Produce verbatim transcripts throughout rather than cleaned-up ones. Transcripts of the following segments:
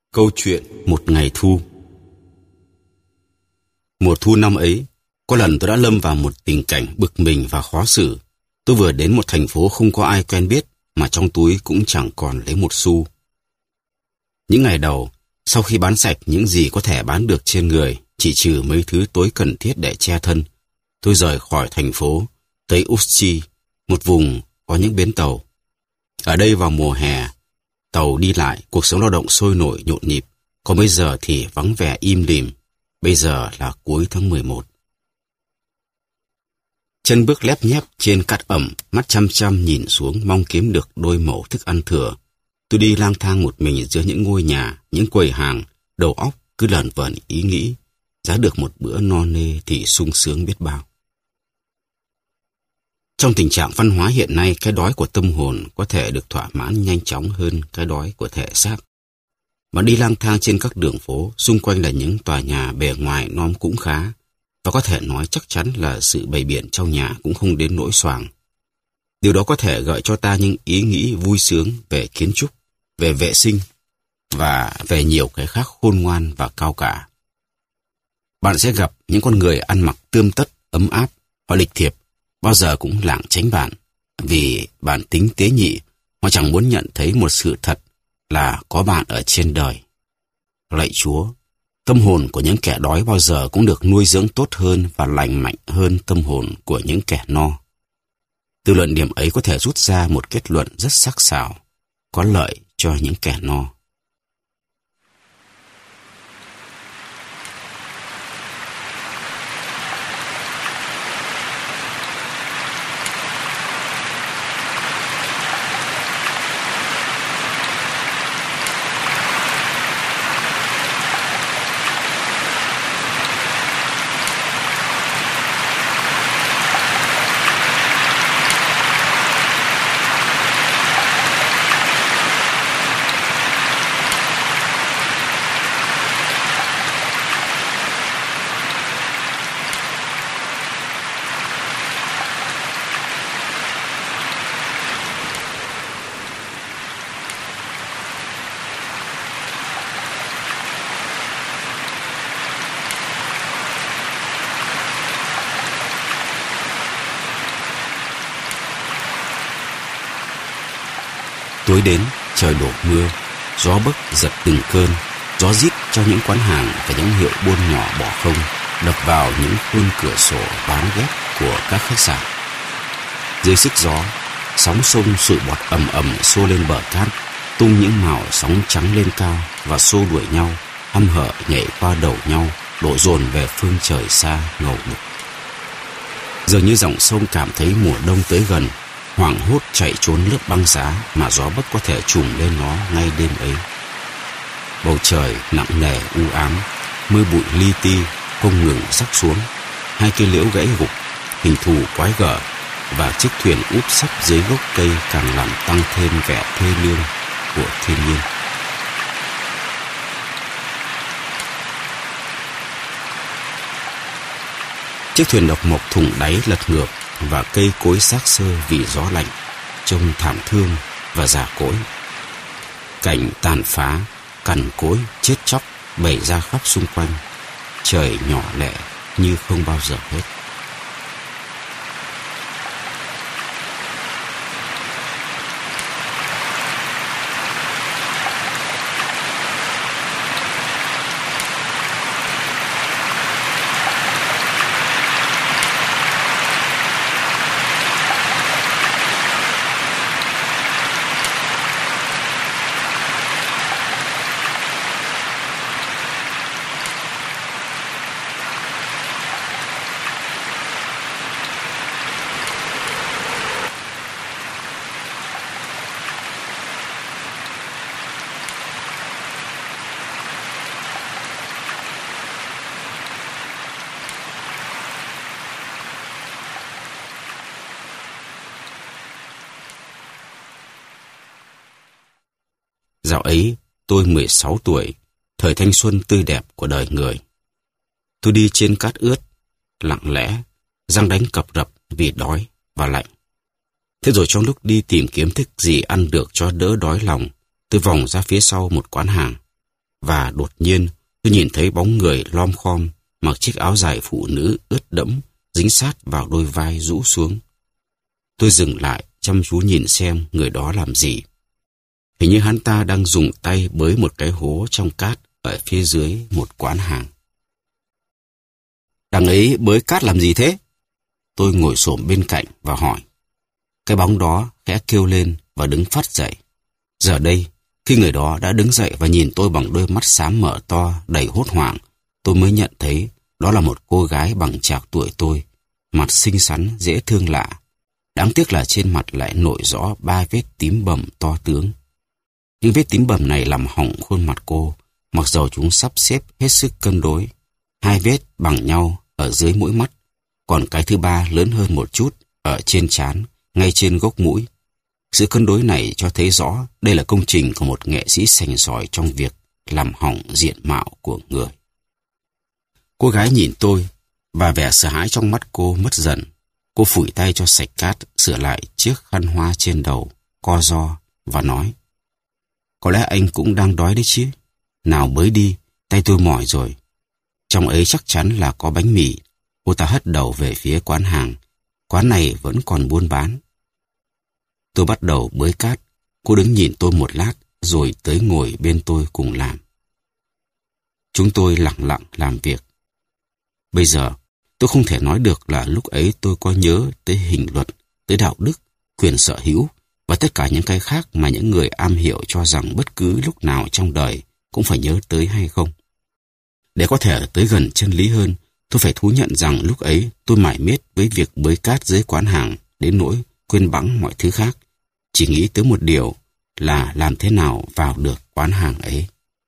Câu chuyện một ngày thu. Mùa thu năm ấy, có lần tôi đã lâm vào một tình cảnh bực mình và khó xử. Tôi vừa đến một thành phố không có ai quen biết, mà trong túi cũng chẳng còn lấy một xu. Những ngày đầu, sau khi bán sạch những gì có thể bán được trên người, chỉ trừ mấy thứ tối cần thiết để che thân, tôi rời khỏi thành phố, tới Usti, một vùng có những bến tàu. Ở đây vào mùa hè, tàu đi lại, cuộc sống lao động sôi nổi nhộn nhịp, còn bây giờ thì vắng vẻ im lìm. Bây giờ là cuối tháng mười một. Chân bước lép nhép trên cát ẩm, mắt chăm chăm nhìn xuống mong kiếm được đôi mẩu thức ăn thừa. Tôi đi lang thang một mình giữa những ngôi nhà, những quầy hàng, đầu óc cứ lởn vởn ý nghĩ, giá được một bữa no nê thì sung sướng biết bao. Trong tình trạng văn hóa hiện nay, cái đói của tâm hồn có thể được thỏa mãn nhanh chóng hơn cái đói của thể xác. Mà đi lang thang trên các đường phố, xung quanh là những tòa nhà bề ngoài nom cũng khá, và có thể nói chắc chắn là sự bày biện trong nhà cũng không đến nỗi xoàng. Điều đó có thể gợi cho ta những ý nghĩ vui sướng về kiến trúc, về vệ sinh, và về nhiều cái khác khôn ngoan và cao cả. Bạn sẽ gặp những con người ăn mặc tươm tất, ấm áp, họ lịch thiệp, bao giờ cũng lảng tránh bạn, vì bản tính tế nhị, họ chẳng muốn nhận thấy một sự thật là có bạn ở trên đời. Lạy Chúa, tâm hồn của những kẻ đói bao giờ cũng được nuôi dưỡng tốt hơn và lành mạnh hơn tâm hồn của những kẻ no. Từ luận điểm ấy có thể rút ra một kết luận rất sắc sảo, có lợi cho những kẻ no. Tối đến, trời đổ mưa, gió bấc giật từng cơn, gió rít trong những quán hàng và những hiệu buôn nhỏ bỏ không, đập vào những khuôn cửa sổ bán ghép của các khách sạn. Dưới sức gió, sóng sông sụi bọt ầm ầm xô lên bờ cát, tung những màu sóng trắng lên cao và xô đuổi nhau, hăm hở nhảy qua đầu nhau, đổ dồn về phương trời xa ngầu đục. Dường như dòng sông cảm thấy mùa đông tới gần, hoảng hốt chạy trốn lớp băng giá mà gió bấc có thể trùm lên nó ngay đêm ấy. Bầu trời nặng nề u ám, mưa bụi li ti không ngừng rắc xuống, hai cây liễu gãy gục, hình thù quái gở, và chiếc thuyền úp sấp dưới gốc cây càng làm tăng thêm vẻ thê lương của thiên nhiên. Chiếc thuyền độc mộc thủng đáy lật ngược, và cây cối xác xơ vì gió lạnh, trông thảm thương và già cỗi. Cảnh tàn phá, cằn cỗi, chết chóc bày ra khắp xung quanh. Trời nhỏ lẻ như không bao giờ hết. Dạo ấy, tôi mười sáu tuổi, thời thanh xuân tươi đẹp của đời người. Tôi đi trên cát ướt, lặng lẽ, răng đánh cập rập vì đói và lạnh. Thế rồi trong lúc đi tìm kiếm thức gì ăn được cho đỡ đói lòng, tôi vòng ra phía sau một quán hàng. và đột nhiên tôi nhìn thấy bóng người lom khom mặc chiếc áo dài phụ nữ ướt đẫm dính sát vào đôi vai rũ xuống. Tôi dừng lại chăm chú nhìn xem người đó làm gì. Hình như hắn ta đang dùng tay bới một cái hố trong cát ở phía dưới một quán hàng. Đằng ấy bới cát làm gì thế? Tôi ngồi xổm bên cạnh và hỏi. Cái bóng đó khẽ kêu lên và đứng phắt dậy. Giờ đây, khi người đó đã đứng dậy và nhìn tôi bằng đôi mắt xám mở to đầy hốt hoảng, tôi mới nhận thấy đó là một cô gái bằng trạc tuổi tôi, mặt xinh xắn, dễ thương lạ. Đáng tiếc là trên mặt lại nổi rõ ba vết tím bầm to tướng. Những vết tím bầm này làm hỏng khuôn mặt cô, mặc dầu chúng sắp xếp hết sức cân đối. Hai vết bằng nhau ở dưới mũi mắt, còn cái thứ ba lớn hơn một chút ở trên trán, ngay trên gốc mũi. Sự cân đối này cho thấy rõ đây là công trình của một nghệ sĩ sành sỏi trong việc làm hỏng diện mạo của người. Cô gái nhìn tôi và vẻ sợ hãi trong mắt cô mất dần. Cô phủi tay cho sạch cát, sửa lại chiếc khăn hoa trên đầu, co ro và nói: Có lẽ anh cũng đang đói đấy chứ. Nào bới đi, tay tôi mỏi rồi. Trong ấy chắc chắn là có bánh mì. Cô ta hất đầu về phía quán hàng. Quán này vẫn còn buôn bán. Tôi bắt đầu bới cát. Cô đứng nhìn tôi một lát rồi tới ngồi bên tôi cùng làm. Chúng tôi lặng lặng làm việc. Bây giờ tôi không thể nói được là lúc ấy tôi có nhớ tới hình luật, tới đạo đức, quyền sở hữu và tất cả những cái khác mà những người am hiểu cho rằng bất cứ lúc nào trong đời cũng phải nhớ tới hay không. Để có thể tới gần chân lý hơn, tôi phải thú nhận rằng lúc ấy tôi mải miết với việc bới cát dưới quán hàng đến nỗi quên bẵng mọi thứ khác, chỉ nghĩ tới một điều là làm thế nào vào được quán hàng ấy.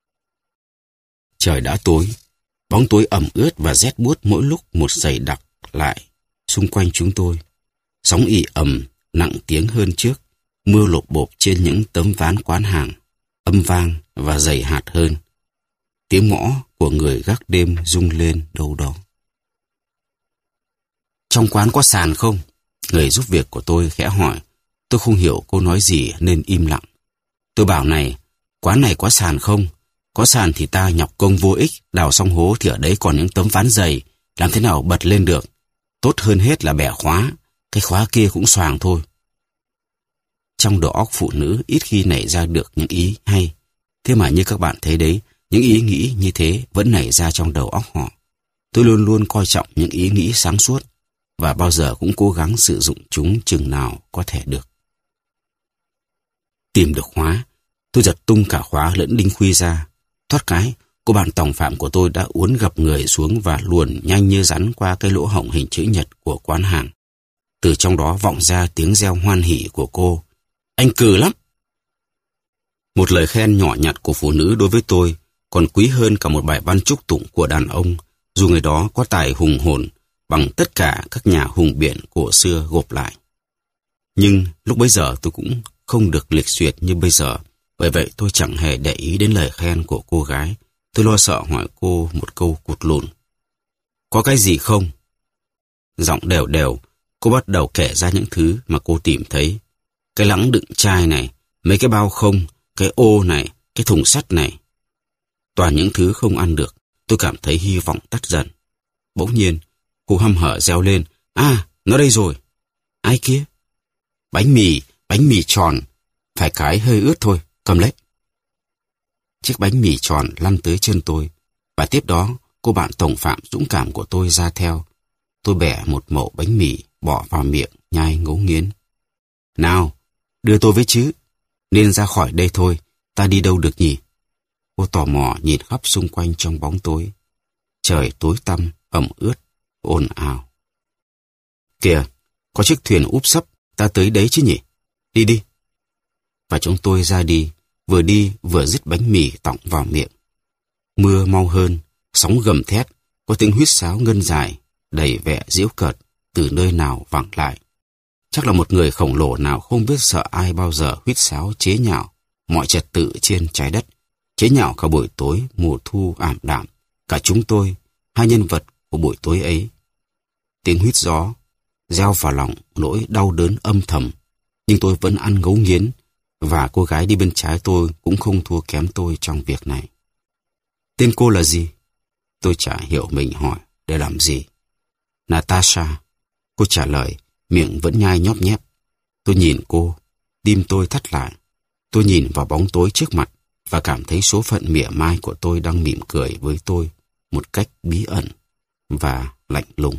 Trời đã tối, bóng tối ẩm ướt và rét buốt mỗi lúc một dày đặc lại xung quanh chúng tôi. Sóng ì ầm nặng tiếng hơn trước, mưa lộp bộp trên những tấm ván quán hàng, âm vang và dày hạt hơn. Tiếng ngõ của người gác đêm rung lên đâu đó. Trong quán có sàn không? Người giúp việc của tôi khẽ hỏi. Tôi không hiểu cô nói gì nên im lặng. Tôi bảo này, quán này có sàn không? Có sàn thì ta nhọc công vô ích, đào xong hố thì ở đấy còn những tấm ván dày, làm thế nào bật lên được? Tốt hơn hết là bẻ khóa, cái khóa kia cũng xoàng thôi. Trong đầu óc phụ nữ ít khi nảy ra được những ý hay. Thế mà như các bạn thấy đấy, những ý nghĩ như thế vẫn nảy ra trong đầu óc họ. Tôi luôn luôn coi trọng những ý nghĩ sáng suốt và bao giờ cũng cố gắng sử dụng chúng chừng nào có thể được. Tìm được khóa, tôi giật tung cả khóa lẫn đinh khuy ra. Thoát cái, cô bạn tòng phạm của tôi đã uốn gập người xuống và luồn nhanh như rắn qua cái lỗ hổng hình chữ nhật của quán hàng. Từ trong đó vọng ra tiếng reo hoan hỉ của cô. Anh cừ lắm! Một lời khen nhỏ nhặt của phụ nữ đối với tôi còn quý hơn cả một bài văn chúc tụng của đàn ông, dù người đó có tài hùng hồn bằng tất cả các nhà hùng biện cổ xưa gộp lại. Nhưng lúc bấy giờ tôi cũng không được lịch duyệt như bây giờ, bởi vậy tôi chẳng hề để ý đến lời khen của cô gái. Tôi lo sợ hỏi cô một câu cụt lùn. Có cái gì không? Giọng đều đều, cô bắt đầu kể ra những thứ mà cô tìm thấy. Cái lẵng đựng chai này, mấy cái bao không, cái ô này, cái thùng sắt này. Toàn những thứ không ăn được, tôi cảm thấy hy vọng tắt dần. Bỗng nhiên, cô hăm hở reo lên. À, nó đây rồi. Ai kia? Bánh mì, bánh mì tròn. Phải cái hơi ướt thôi, cầm lấy. Chiếc bánh mì tròn lăn tới chân tôi. Và tiếp đó, cô bạn tổng phạm dũng cảm của tôi ra theo. Tôi bẻ một mẩu bánh mì, bỏ vào miệng, nhai ngấu nghiến. Nào, đưa tôi với chứ. Nên ra khỏi đây thôi, ta đi đâu được nhỉ? Cô tò mò nhìn khắp xung quanh trong bóng tối. Trời tối tăm, ẩm ướt, ồn ào. Kìa, có chiếc thuyền úp sấp, ta tới đấy chứ nhỉ? Đi đi. Và chúng tôi ra đi, vừa đi vừa dứt bánh mì tọng vào miệng. Mưa mau hơn, sóng gầm thét, có tiếng huýt sáo ngân dài, đầy vẻ giễu cợt từ nơi nào vẳng lại. Chắc là một người khổng lồ nào không biết sợ ai bao giờ huýt sáo chế nhạo mọi trật tự trên trái đất, chế nhạo cả buổi tối mùa thu ảm đạm, cả chúng tôi, hai nhân vật của buổi tối ấy. Tiếng huýt gió gieo vào lòng nỗi đau đớn âm thầm, nhưng tôi vẫn ăn ngấu nghiến, và cô gái đi bên trái tôi cũng không thua kém tôi trong việc này. Tên cô là gì? Tôi chả hiểu mình hỏi để làm gì. Natasha. Cô trả lời, miệng vẫn nhai nhóp nhép. Tôi nhìn cô, tim tôi thắt lại. Tôi nhìn vào bóng tối trước mặt và cảm thấy số phận mỉa mai của tôi đang mỉm cười với tôi một cách bí ẩn và lạnh lùng.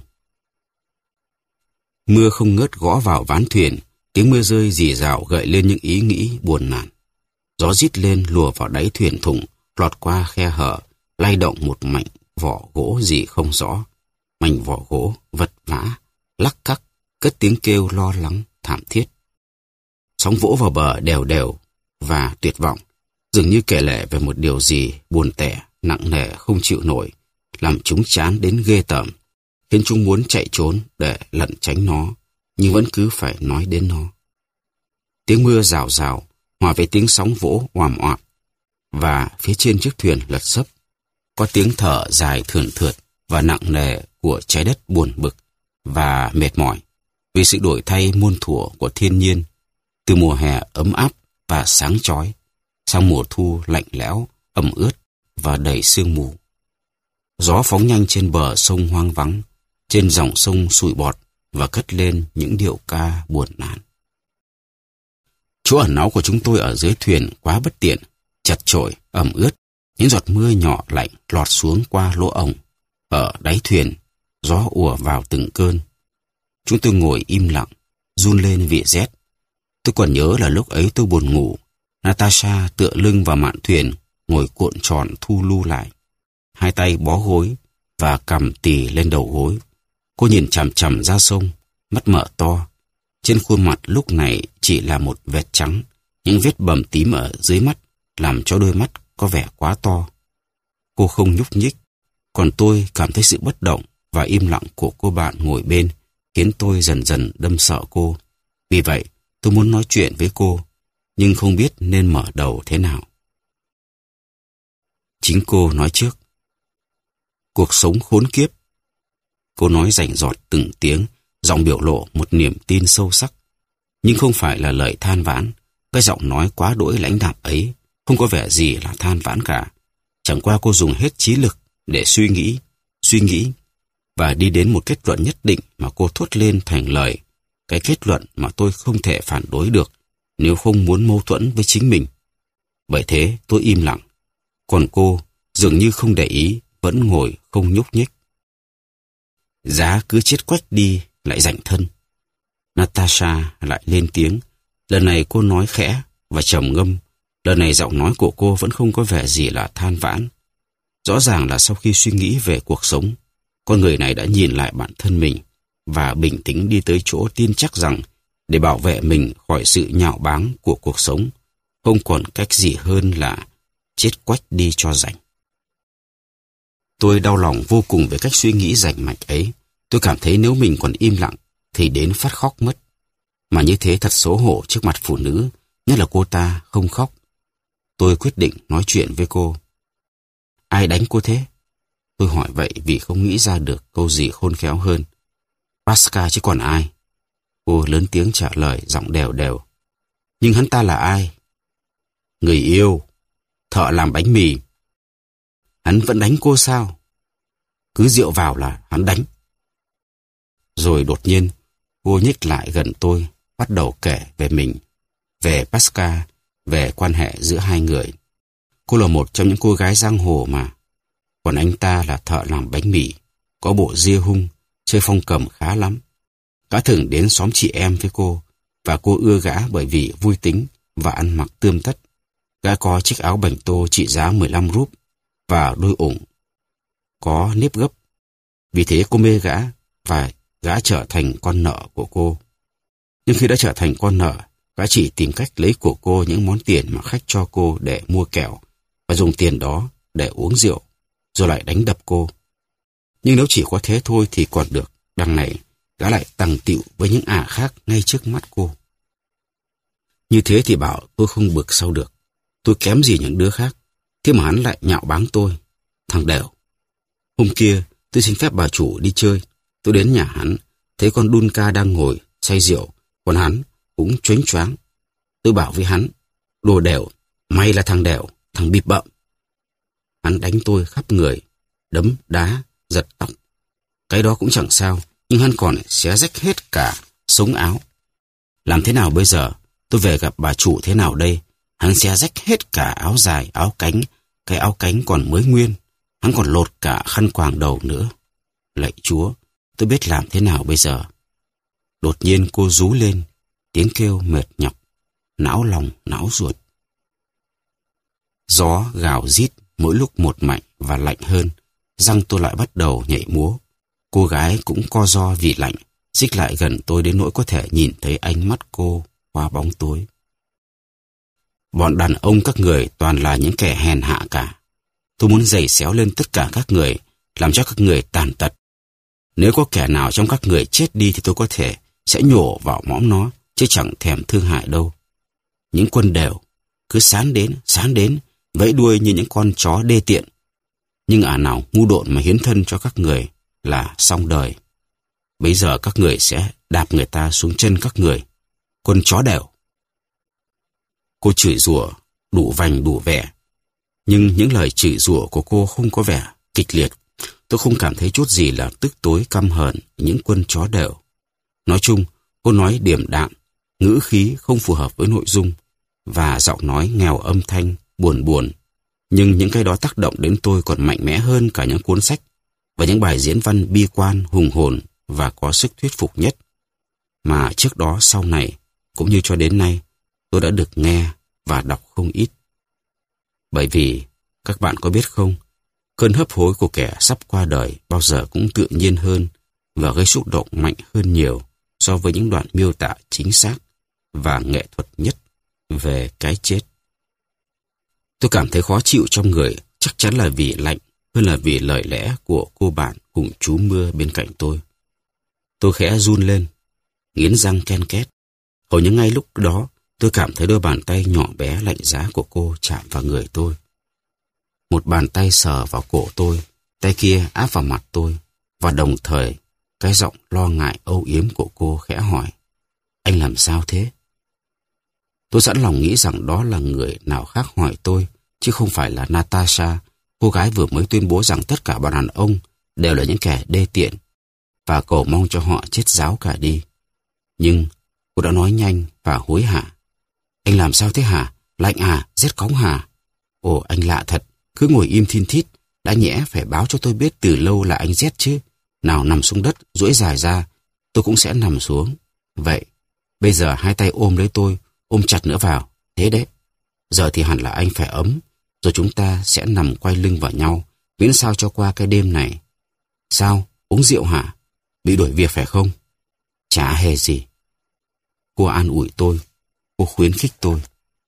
Mưa không ngớt gõ vào ván thuyền, tiếng mưa rơi rì rào gợi lên những ý nghĩ buồn nản. Gió rít lên lùa vào đáy thuyền thủng, lọt qua khe hở, lay động một mảnh vỏ gỗ gì không rõ. Mảnh vỏ gỗ vật vã, lắc cắc, cất tiếng kêu lo lắng, thảm thiết. Sóng vỗ vào bờ đều đều và tuyệt vọng, dường như kể lể về một điều gì buồn tẻ, nặng nề không chịu nổi, làm chúng chán đến ghê tởm, khiến chúng muốn chạy trốn để lẩn tránh nó, nhưng vẫn cứ phải nói đến nó. Tiếng mưa rào rào hòa với tiếng sóng vỗ oàm oạm, và phía trên chiếc thuyền lật xấp có tiếng thở dài thườn thượt và nặng nề của trái đất buồn bực và mệt mỏi vì sự đổi thay muôn thuở của thiên nhiên, từ mùa hè ấm áp và sáng chói sang mùa thu lạnh lẽo, ẩm ướt và đầy sương mù. Gió phóng nhanh trên bờ sông hoang vắng, trên dòng sông sụi bọt và cất lên những điệu ca buồn nản. Chỗ ẩn náu của chúng tôi ở dưới thuyền quá bất tiện, chật chội, ẩm ướt. Những giọt mưa nhỏ lạnh lọt xuống qua lỗ ổng. Ở đáy thuyền, gió ùa vào từng cơn. Chúng tôi ngồi im lặng, run lên vì rét. Tôi còn nhớ là lúc ấy tôi buồn ngủ. Natasha tựa lưng vào mạn thuyền, ngồi cuộn tròn thu lu lại. Hai tay bó gối và cằm tì lên đầu gối. Cô nhìn chằm chằm ra sông, mắt mở to. Trên khuôn mặt lúc này chỉ là một vết trắng, những vết bầm tím ở dưới mắt làm cho đôi mắt có vẻ quá to. Cô không nhúc nhích, còn tôi cảm thấy sự bất động và im lặng của cô bạn ngồi bên khiến tôi dần dần đâm sợ cô. Vì vậy, tôi muốn nói chuyện với cô, nhưng không biết nên mở đầu thế nào. Chính cô nói trước. Cuộc sống khốn kiếp. Cô nói rành rọt từng tiếng, giọng biểu lộ một niềm tin sâu sắc. Nhưng không phải là lời than vãn. Cái giọng nói quá đỗi lãnh đạm ấy không có vẻ gì là than vãn cả. Chẳng qua cô dùng hết trí lực để suy nghĩ, suy nghĩ và đi đến một kết luận nhất định mà cô thốt lên thành lời. Cái kết luận mà tôi không thể phản đối được nếu không muốn mâu thuẫn với chính mình. Bởi thế tôi im lặng. Còn cô dường như không để ý, vẫn ngồi không nhúc nhích. Giá cứ chết quách đi lại rảnh thân. Natasha lại lên tiếng. Lần này cô nói khẽ và trầm ngâm. Lần này giọng nói của cô vẫn không có vẻ gì là than vãn. Rõ ràng là sau khi suy nghĩ về cuộc sống, con người này đã nhìn lại bản thân mình và bình tĩnh đi tới chỗ tin chắc rằng để bảo vệ mình khỏi sự nhạo báng của cuộc sống, không còn cách gì hơn là chết quách đi cho rảnh. Tôi đau lòng vô cùng về cách suy nghĩ rành mạch ấy. Tôi cảm thấy nếu mình còn im lặng thì đến phát khóc mất. Mà như thế thật xấu hổ trước mặt phụ nữ, nhất là cô ta không khóc. Tôi quyết định nói chuyện với cô. Ai đánh cô thế? Tôi hỏi vậy vì không nghĩ ra được câu gì khôn khéo hơn. Pascal chứ còn ai? Cô lớn tiếng trả lời giọng đều đều. Nhưng hắn ta là ai? Người yêu, thợ làm bánh mì. Hắn vẫn đánh cô sao? Cứ rượu vào là hắn đánh. Rồi đột nhiên, cô nhích lại gần tôi, bắt đầu kể về mình, về Pascal, về quan hệ giữa hai người. Cô là một trong những cô gái giang hồ mà. Còn anh ta là thợ làm bánh mì, có bộ ria hung, chơi phong cầm khá lắm. Gã thường đến xóm chị em với cô, và cô ưa gã bởi vì vui tính và ăn mặc tươm tất. Gã có chiếc áo bành tô trị giá mười lăm rúp và đôi ủng có nếp gấp. Vì thế cô mê gã và gã trở thành con nợ của cô. Nhưng khi đã trở thành con nợ, gã chỉ tìm cách lấy của cô những món tiền mà khách cho cô để mua kẹo và dùng tiền đó để uống rượu, rồi lại đánh đập cô. Nhưng nếu chỉ có thế thôi thì còn được, đằng này gã lại tằng tịu với những ả khác ngay trước mắt cô. Như thế thì bảo tôi không bực sao được. Tôi kém gì những đứa khác, thế mà hắn lại nhạo báng tôi. Thằng đểu. Hôm kia tôi xin phép bà chủ đi chơi. Tôi đến nhà hắn, thấy con Dunca đang ngồi say rượu, còn hắn cũng choáng choáng. Tôi bảo với hắn, đồ đểu, mày là thằng đểu, thằng bịp bợm. Hắn Hắn đánh tôi khắp người, đấm, đá, giật tóc. Cái đó cũng chẳng sao, nhưng hắn còn xé rách hết cả sống áo. Làm thế nào bây giờ? Tôi về gặp bà chủ thế nào đây? Hắn xé rách hết cả áo dài, áo cánh. Cái áo cánh còn mới nguyên. Hắn còn lột cả khăn quàng đầu nữa. Lạy Chúa, tôi biết làm thế nào bây giờ? Đột nhiên cô rú lên, tiếng kêu mệt nhọc, não lòng, não ruột. Gió gào rít mỗi lúc một mạnh và lạnh hơn. Răng tôi lại bắt đầu nhảy múa. Cô gái cũng co ro vì lạnh, xích lại gần tôi đến nỗi có thể nhìn thấy ánh mắt cô qua bóng tối. Bọn đàn ông các người toàn là những kẻ hèn hạ cả. Tôi muốn giày xéo lên tất cả các người, làm cho các người tàn tật. Nếu có kẻ nào trong các người chết đi thì tôi có thể sẽ nhổ vào mõm nó, chứ chẳng thèm thương hại đâu. Những quân đều cứ sán đến, sán đến, vẫy đuôi như những con chó đê tiện. Nhưng ả nào ngu độn mà hiến thân cho các người là xong đời. Bây giờ các người sẽ đạp người ta xuống chân các người. Quân chó đều. Cô chửi rủa đủ vành đủ vẻ. Nhưng những lời chửi rủa của cô không có vẻ kịch liệt. Tôi không cảm thấy chút gì là tức tối căm hờn những quân chó đều. Nói chung, cô nói điềm đạm, ngữ khí không phù hợp với nội dung, và giọng nói nghèo âm thanh, buồn buồn. Nhưng những cái đó tác động đến tôi còn mạnh mẽ hơn cả những cuốn sách và những bài diễn văn bi quan, hùng hồn và có sức thuyết phục nhất mà trước đó sau này, cũng như cho đến nay, tôi đã được nghe và đọc không ít. Bởi vì, các bạn có biết không, cơn hấp hối của kẻ sắp qua đời bao giờ cũng tự nhiên hơn và gây xúc động mạnh hơn nhiều so với những đoạn miêu tả chính xác và nghệ thuật nhất về cái chết. Tôi cảm thấy khó chịu trong người, chắc chắn là vì lạnh hơn là vì lời lẽ của cô bạn cùng chú mưa bên cạnh tôi. Tôi khẽ run lên, nghiến răng ken két. Hầu như ngay lúc đó, tôi cảm thấy đôi bàn tay nhỏ bé lạnh giá của cô chạm vào người tôi. Một bàn tay sờ vào cổ tôi, tay kia áp vào mặt tôi, và đồng thời, cái giọng lo ngại âu yếm của cô khẽ hỏi, anh làm sao thế? Tôi sẵn lòng nghĩ rằng đó là người nào khác hỏi tôi, chứ không phải là Natasha, cô gái vừa mới tuyên bố rằng tất cả bọn đàn ông đều là những kẻ đê tiện, và cầu mong cho họ chết ráo cả đi. Nhưng cô đã nói nhanh và hối hả. Anh làm sao thế hả? Lạnh à? Rét cóng hả? Ồ, anh lạ thật, cứ ngồi im thin thít, đã nhẽ phải báo cho tôi biết từ lâu là anh rét chứ. Nào nằm xuống đất, duỗi dài ra, tôi cũng sẽ nằm xuống. Vậy, bây giờ hai tay ôm lấy tôi, ôm chặt nữa vào, thế đấy. Giờ thì hẳn là anh phải ấm, rồi chúng ta sẽ nằm quay lưng vào nhau, miễn sao cho qua cái đêm này. Sao? Uống rượu hả? Bị đuổi việc phải không? Chả hề gì. Cô an ủi tôi, cô khuyến khích tôi.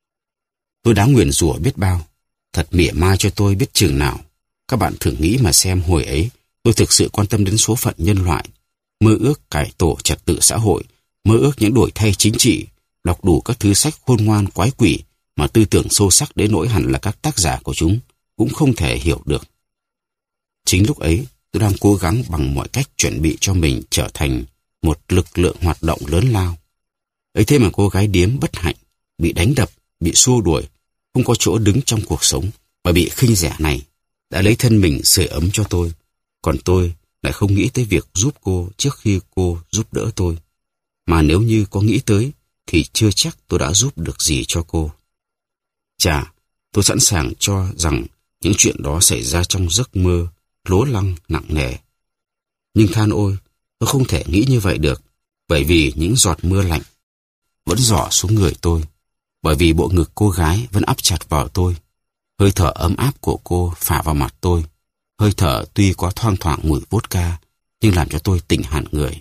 Tôi đã nguyền rủa biết bao, thật mỉa mai cho tôi biết chừng nào. Các bạn thử nghĩ mà xem hồi ấy, tôi thực sự quan tâm đến số phận nhân loại, mơ ước cải tổ trật tự xã hội, mơ ước những đổi thay chính trị, đọc đủ các thứ sách khôn ngoan quái quỷ mà tư tưởng sâu sắc đến nỗi hẳn là các tác giả của chúng cũng không thể hiểu được. Chính lúc ấy, tôi đang cố gắng bằng mọi cách chuẩn bị cho mình trở thành một lực lượng hoạt động lớn lao. Ấy thế mà cô gái điếm bất hạnh, bị đánh đập, bị xua đuổi, không có chỗ đứng trong cuộc sống và bị khinh rẻ này, đã lấy thân mình sưởi ấm cho tôi, còn tôi lại không nghĩ tới việc giúp cô trước khi cô giúp đỡ tôi. Mà nếu như có nghĩ tới, thì chưa chắc tôi đã giúp được gì cho cô. Chà, tôi sẵn sàng cho rằng những chuyện đó xảy ra trong giấc mơ, lố lăng nặng nề. Nhưng than ôi, tôi không thể nghĩ như vậy được, bởi vì những giọt mưa lạnh vẫn rỏ xuống người tôi, bởi vì bộ ngực cô gái vẫn áp chặt vào tôi. Hơi thở ấm áp của cô phả vào mặt tôi. Hơi thở tuy có thoang thoảng mùi vodka, nhưng làm cho tôi tỉnh hẳn người.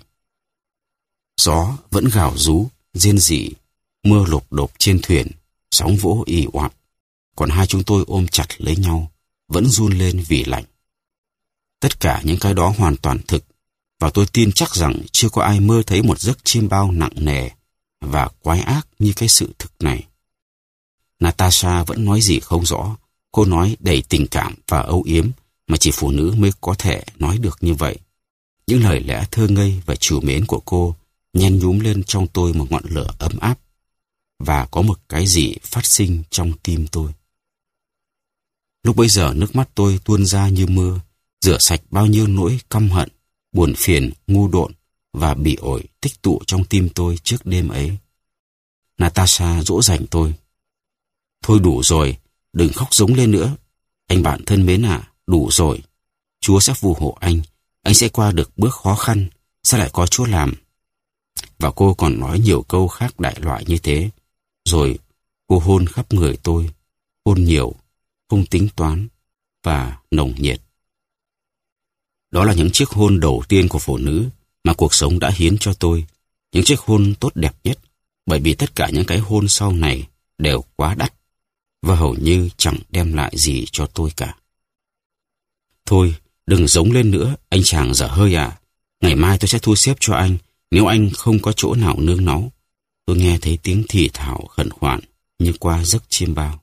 Gió vẫn gào rú, rên rỉ, mưa lộp đột trên thuyền, sóng vỗ ì oạp. Còn hai chúng tôi ôm chặt lấy nhau, vẫn run lên vì lạnh. Tất cả những cái đó hoàn toàn thực, và tôi tin chắc rằng chưa có ai mơ thấy một giấc chiêm bao nặng nề và quái ác như cái sự thực này. Natasha vẫn nói gì không rõ. Cô nói đầy tình cảm và âu yếm mà chỉ phụ nữ mới có thể nói được như vậy. Những lời lẽ thơ ngây và trìu mến của cô nhen nhúm lên trong tôi một ngọn lửa ấm áp, và có một cái gì phát sinh trong tim tôi. Lúc bấy giờ nước mắt tôi tuôn ra như mưa, rửa sạch bao nhiêu nỗi căm hận, buồn phiền, ngu độn và bị ổi tích tụ trong tim tôi trước đêm ấy. Natasha dỗ dành tôi. Thôi đủ rồi, đừng khóc giống lên nữa. Anh bạn thân mến à, đủ rồi. Chúa sẽ phù hộ anh, anh sẽ qua được bước khó khăn, sẽ lại có Chúa làm. Và cô còn nói nhiều câu khác đại loại như thế. Rồi cô hôn khắp người tôi, hôn nhiều, không tính toán và nồng nhiệt. Đó là những chiếc hôn đầu tiên của phụ nữ mà cuộc sống đã hiến cho tôi. Những chiếc hôn tốt đẹp nhất, bởi vì tất cả những cái hôn sau này đều quá đắt và hầu như chẳng đem lại gì cho tôi cả. Thôi, đừng giống lên nữa, anh chàng dở hơi à. Ngày mai tôi sẽ thu xếp cho anh, nếu anh không có chỗ nào nương náu. Tôi nghe thấy tiếng thì thào khẩn khoản như qua giấc chiêm bao.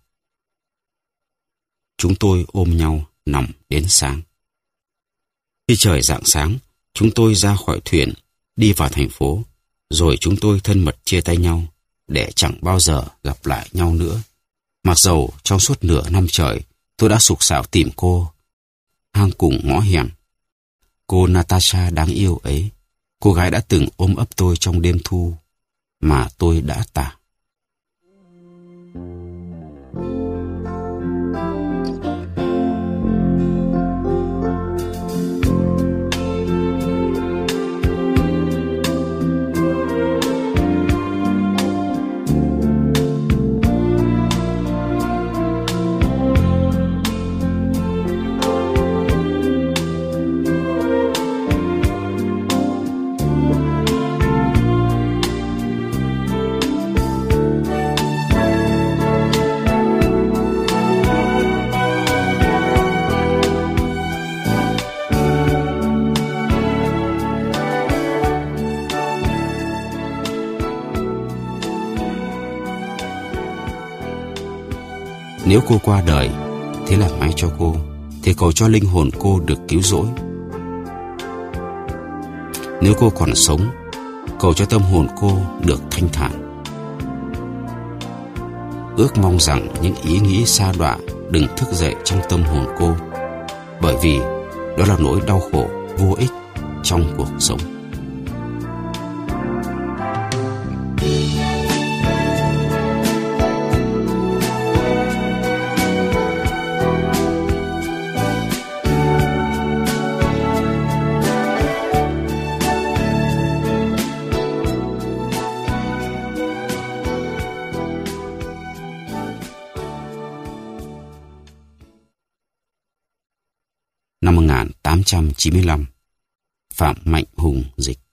Chúng tôi ôm nhau nằm đến sáng. Khi trời rạng sáng, chúng tôi ra khỏi thuyền, đi vào thành phố, rồi chúng tôi thân mật chia tay nhau, để chẳng bao giờ gặp lại nhau nữa. Mặc dầu trong suốt nửa năm trời, tôi đã sục sạo tìm cô, hang cùng ngõ hẻm. Cô Natasha đáng yêu ấy, cô gái đã từng ôm ấp tôi trong đêm thu, mà tôi đã tả. Nếu cô qua đời, thế là may cho cô, thì cầu cho linh hồn cô được cứu rỗi. Nếu cô còn sống, cầu cho tâm hồn cô được thanh thản. Ước mong rằng những ý nghĩ sa đọa đừng thức dậy trong tâm hồn cô, bởi vì đó là nỗi đau khổ vô ích trong cuộc sống. Năm một nghìn tám trăm chín mươi lăm, Phạm Mạnh Hùng dịch.